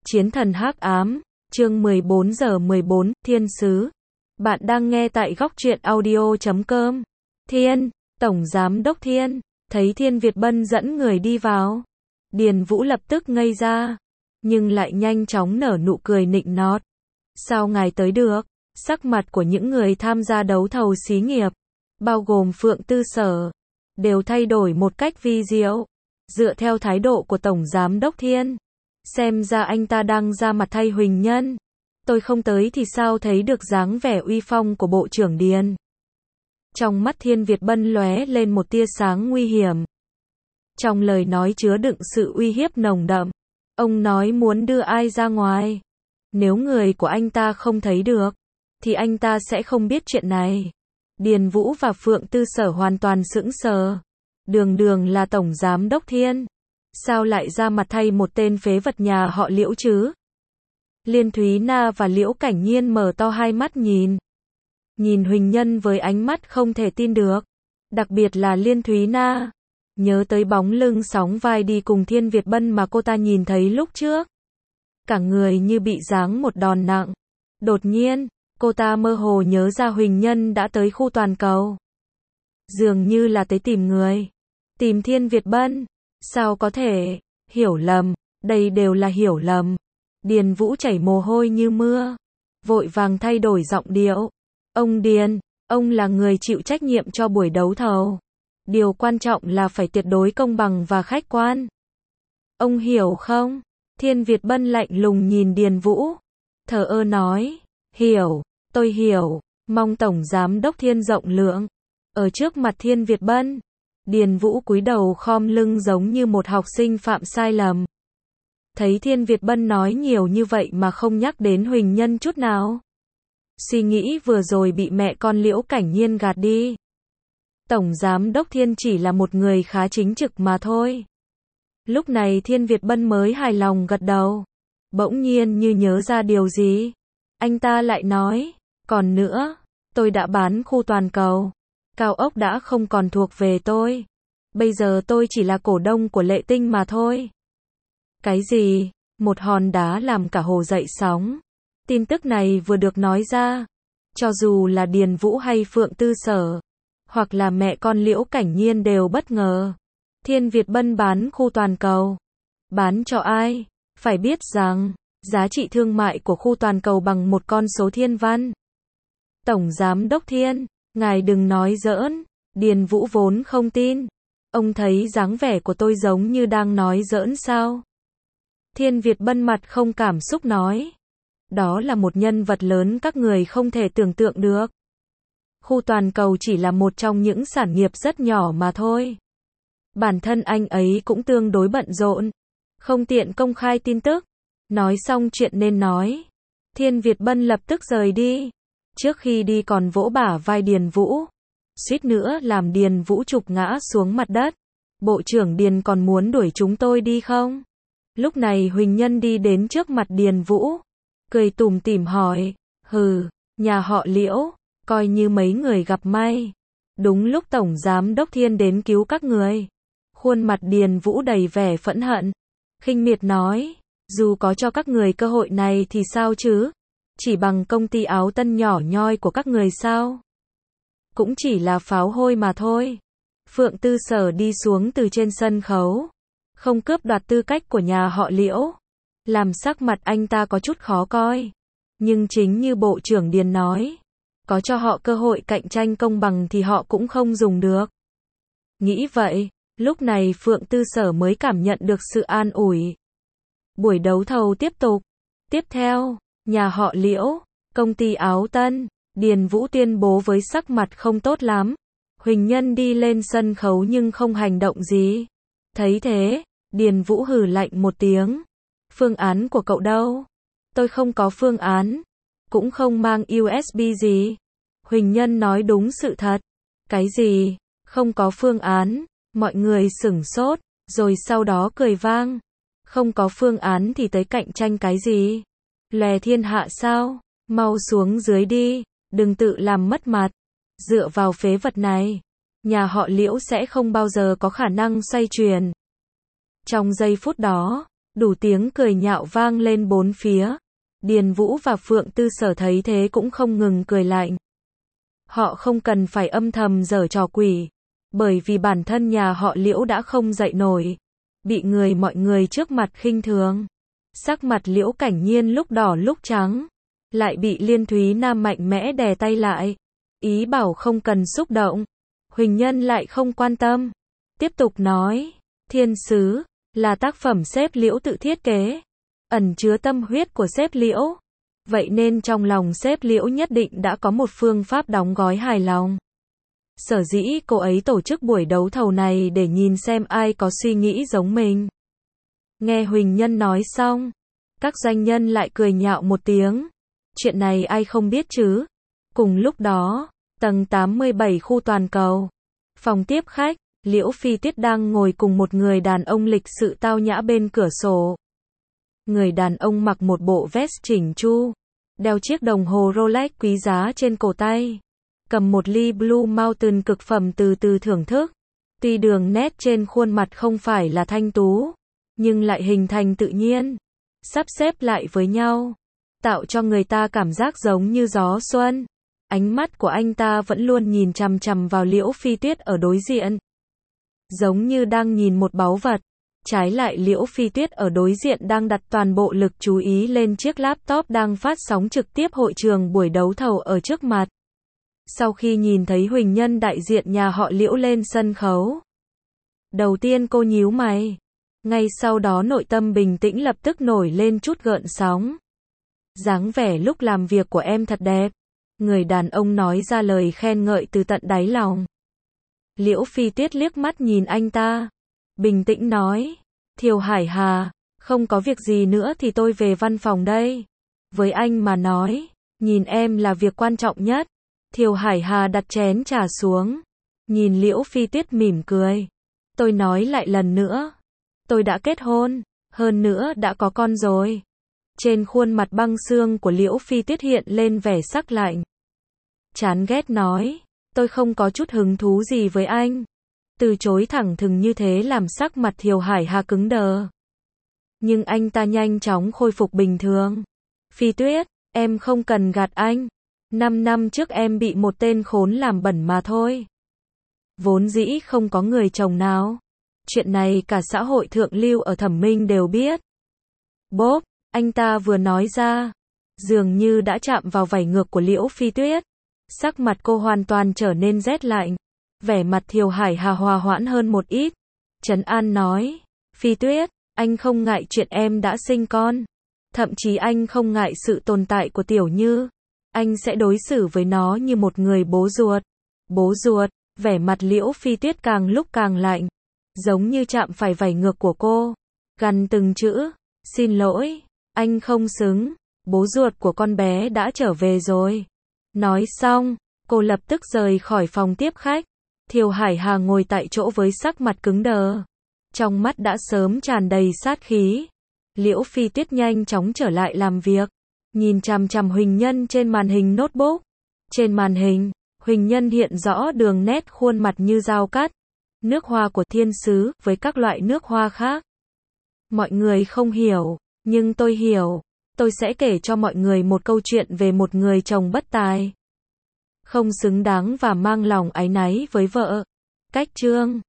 Chiến thần hắc ám, chương 14:14, Thiên sứ. Bạn đang nghe tại góc truyện audio.com. Thiên, Tổng Giám đốc Thiên, thấy Thiên Việt Bân dẫn người đi vào. Điền Vũ lập tức ngây ra, nhưng lại nhanh chóng nở nụ cười nịnh nọt. Sao ngài tới được? Sắc mặt của những người tham gia đấu thầu xí nghiệp, bao gồm Phượng Tư Sở, đều thay đổi một cách vi diệu. Dựa theo thái độ của Tổng Giám đốc Thiên, xem ra anh ta đang ra mặt thay Huỳnh Nhân. Tôi không tới thì sao thấy được dáng vẻ uy phong của Bộ trưởng Điền. Trong mắt Thiên Việt Bân lóe lên một tia sáng nguy hiểm. Trong lời nói chứa đựng sự uy hiếp nồng đậm. Ông nói muốn đưa ai ra ngoài. Nếu người của anh ta không thấy được, thì anh ta sẽ không biết chuyện này. Điền Vũ và Phượng Tư Sở hoàn toàn sững sờ. Đường là Tổng Giám đốc Thiên. Sao lại ra mặt thay một tên phế vật nhà họ Liễu chứ? Liên Thúy Na và Liễu Cảnh Nhiên mở to hai mắt nhìn Huỳnh Nhân với ánh mắt không thể tin được. Đặc biệt là Liên Thúy Na. Nhớ tới bóng lưng sóng vai đi cùng Thiên Việt Bân mà cô ta nhìn thấy lúc trước. Cả người như bị giáng một đòn nặng. Đột nhiên, cô ta mơ hồ nhớ ra Huỳnh Nhân đã tới khu toàn cầu. Dường như là tới tìm người. Tìm Thiên Việt Bân. Sao có thể? Hiểu lầm. Đây đều là hiểu lầm. Điền Vũ chảy mồ hôi như mưa. Vội vàng thay đổi giọng điệu. Ông Điền, ông là người chịu trách nhiệm cho buổi đấu thầu. Điều quan trọng là phải tuyệt đối công bằng và khách quan. Ông hiểu không? Thiên Việt Bân lạnh lùng nhìn Điền Vũ. Thờ ơ nói. Hiểu, tôi hiểu. Mong Tổng Giám đốc Thiên rộng lượng. Ở trước mặt Thiên Việt Bân, Điền Vũ cúi đầu khom lưng giống như một học sinh phạm sai lầm. Thấy Thiên Việt Bân nói nhiều như vậy mà không nhắc đến Huỳnh Nhân chút nào. Suy nghĩ vừa rồi bị mẹ con Liễu Cảnh Nhiên gạt đi. Tổng Giám đốc Thiên chỉ là một người khá chính trực mà thôi. Lúc này Thiên Việt Bân mới hài lòng gật đầu. Bỗng nhiên như nhớ ra điều gì. Anh ta lại nói, còn nữa, tôi đã bán khu toàn cầu. Cao ốc đã không còn thuộc về tôi. Bây giờ tôi chỉ là cổ đông của Lệ Tinh mà thôi. Cái gì? Một hòn đá làm cả hồ dậy sóng. Tin tức này vừa được nói ra. Cho dù là Điền Vũ hay Phượng Tư Sở, hoặc là mẹ con Liễu Cảnh Nhiên đều bất ngờ. Thiên Việt Bân bán khu toàn cầu. Bán cho ai? Phải biết rằng, giá trị thương mại của khu toàn cầu bằng một con số thiên văn. Tổng Giám đốc Thiên, ngài đừng nói giỡn. Điền Vũ vốn không tin. Ông thấy dáng vẻ của tôi giống như đang nói giỡn sao? Thiên Việt Bân mặt không cảm xúc nói. Đó là một nhân vật lớn các người không thể tưởng tượng được. Khu toàn cầu chỉ là một trong những sản nghiệp rất nhỏ mà thôi. Bản thân anh ấy cũng tương đối bận rộn. Không tiện công khai tin tức. Nói xong chuyện nên nói. Thiên Việt Bân lập tức rời đi. Trước khi đi còn vỗ bả vai Điền Vũ. Suýt nữa làm Điền Vũ trục ngã xuống mặt đất. Bộ trưởng Điền còn muốn đuổi chúng tôi đi không? Lúc này Huỳnh Nhân đi đến trước mặt Điền Vũ. Cười tủm tỉm hỏi. Hừ, nhà họ Liễu, coi như mấy người gặp may. Đúng lúc Tổng Giám đốc Thiên đến cứu các người. Khuôn mặt Điền Vũ đầy vẻ phẫn hận. Khinh miệt nói. Dù có cho các người cơ hội này thì sao chứ? Chỉ bằng công ty áo tân nhỏ nhoi của các người sao? Cũng chỉ là pháo hôi mà thôi. Phượng Tư Sở đi xuống từ trên sân khấu. Không cướp đoạt tư cách của nhà họ Liễu. Làm sắc mặt anh ta có chút khó coi. Nhưng chính như Bộ trưởng Điền nói. Có cho họ cơ hội cạnh tranh công bằng thì họ cũng không dùng được. Nghĩ vậy, lúc này Phượng Tư Sở mới cảm nhận được sự an ủi. Buổi đấu thầu tiếp tục. Tiếp theo, nhà họ Liễu, công ty áo tân, Điền Vũ tuyên bố với sắc mặt không tốt lắm. Huỳnh Nhân đi lên sân khấu nhưng không hành động gì. Thấy thế, Điền Vũ hừ lạnh một tiếng. Phương án của cậu đâu? Tôi không có phương án. Cũng không mang USB gì. Huỳnh Nhân nói đúng sự thật. Cái gì? Không có phương án. Mọi người sửng sốt, rồi sau đó cười vang. Không có phương án thì tới cạnh tranh cái gì? Lè thiên hạ sao? Mau xuống dưới đi. Đừng tự làm mất mặt. Dựa vào phế vật này, nhà họ Liễu sẽ không bao giờ có khả năng xoay chuyển. Trong giây phút đó, Đủ tiếng cười nhạo vang lên bốn phía. Điền Vũ và Phượng Tư Sở thấy thế cũng không ngừng cười lạnh. Họ không cần phải âm thầm giở trò quỷ, bởi vì bản thân nhà họ Liễu đã không dậy nổi, bị mọi người trước mặt khinh thường. Sắc mặt Liễu Cảnh Nhiên lúc đỏ lúc trắng, lại bị Liên Thúy Nam mạnh mẽ đè tay lại, ý bảo không cần xúc động. Huỳnh Nhân lại không quan tâm, tiếp tục nói, Thiên Sứ là tác phẩm sếp Liễu tự thiết kế, ẩn chứa tâm huyết của sếp Liễu. Vậy nên trong lòng sếp Liễu nhất định đã có một phương pháp đóng gói hài lòng. Sở dĩ cô ấy tổ chức buổi đấu thầu này để nhìn xem ai có suy nghĩ giống mình. Nghe Huỳnh Nhân nói xong, các doanh nhân lại cười nhạo một tiếng. Chuyện này ai không biết chứ. Cùng lúc đó, tầng 87 khu toàn cầu, phòng tiếp khách, Liễu Phi Tiết đang ngồi cùng một người đàn ông lịch sự tao nhã bên cửa sổ. Người đàn ông mặc một bộ vest chỉnh chu, đeo chiếc đồng hồ Rolex quý giá trên cổ tay, cầm một ly Blue Mountain cực phẩm từ từ thưởng thức. Tuy đường nét trên khuôn mặt không phải là thanh tú, nhưng lại hình thành tự nhiên, sắp xếp lại với nhau, tạo cho người ta cảm giác giống như gió xuân. Ánh mắt của anh ta vẫn luôn nhìn chằm chằm vào Liễu Phi Tuyết ở đối diện, giống như đang nhìn một báu vật. Trái lại Liễu Phi Tuyết ở đối diện đang đặt toàn bộ lực chú ý lên chiếc laptop đang phát sóng trực tiếp hội trường buổi đấu thầu ở trước mặt. Sau khi nhìn thấy Huỳnh Nhân đại diện nhà họ Liễu lên sân khấu, đầu tiên cô nhíu mày, ngay sau đó nội tâm bình tĩnh lập tức nổi lên chút gợn sóng. Dáng vẻ lúc làm việc của em thật đẹp. Người đàn ông nói ra lời khen ngợi từ tận đáy lòng. Liễu Phi Tuyết liếc mắt nhìn anh ta, bình tĩnh nói, Thiều Hải Hà, không có việc gì nữa thì tôi về văn phòng đây. Với anh mà nói, nhìn em là việc quan trọng nhất. Thiều Hải Hà đặt chén trà xuống, nhìn Liễu Phi Tuyết mỉm cười. Tôi nói lại lần nữa, tôi đã kết hôn, hơn nữa đã có con rồi. Trên khuôn mặt băng xương của Liễu Phi Tuyết hiện lên vẻ sắc lạnh. Chán ghét nói, tôi không có chút hứng thú gì với anh. Từ chối thẳng thừng như thế làm sắc mặt Thiều Hải Hà cứng đờ. Nhưng anh ta nhanh chóng khôi phục bình thường. Phi Tuyết, em không cần gạt anh. 5 năm trước em bị một tên khốn làm bẩn mà thôi. Vốn dĩ không có người chồng nào. Chuyện này cả xã hội thượng lưu ở Thẩm Minh đều biết. Bốp, anh ta vừa nói ra, dường như đã chạm vào vảy ngược của Liễu Phi Tuyết. Sắc mặt cô hoàn toàn trở nên rét lạnh. Vẻ mặt Thiều Hải Hà hòa hoãn hơn một ít. Trấn an nói, Phi Tuyết, anh không ngại chuyện em đã sinh con. Thậm chí anh không ngại sự tồn tại của Tiểu Như. Anh sẽ đối xử với nó như một người bố ruột. Bố ruột, vẻ mặt Liễu Phi Tuyết càng lúc càng lạnh. Giống như chạm phải vảy ngược của cô. Gằn từng chữ, xin lỗi, anh không xứng. Bố ruột của con bé đã trở về rồi. Nói xong, cô lập tức rời khỏi phòng tiếp khách. Thiều Hải Hà ngồi tại chỗ với sắc mặt cứng đờ. Trong mắt đã sớm tràn đầy sát khí. Liễu Phi Tuyết nhanh chóng trở lại làm việc. Nhìn chằm chằm Huỳnh Nhân trên màn hình notebook. Trên màn hình, Huỳnh Nhân hiện rõ đường nét khuôn mặt như dao cắt. Nước hoa của thiên sứ với các loại nước hoa khác. Mọi người không hiểu, nhưng tôi hiểu. Tôi sẽ kể cho mọi người một câu chuyện về một người chồng bất tài, không xứng đáng và mang lòng áy náy với vợ. Cách chương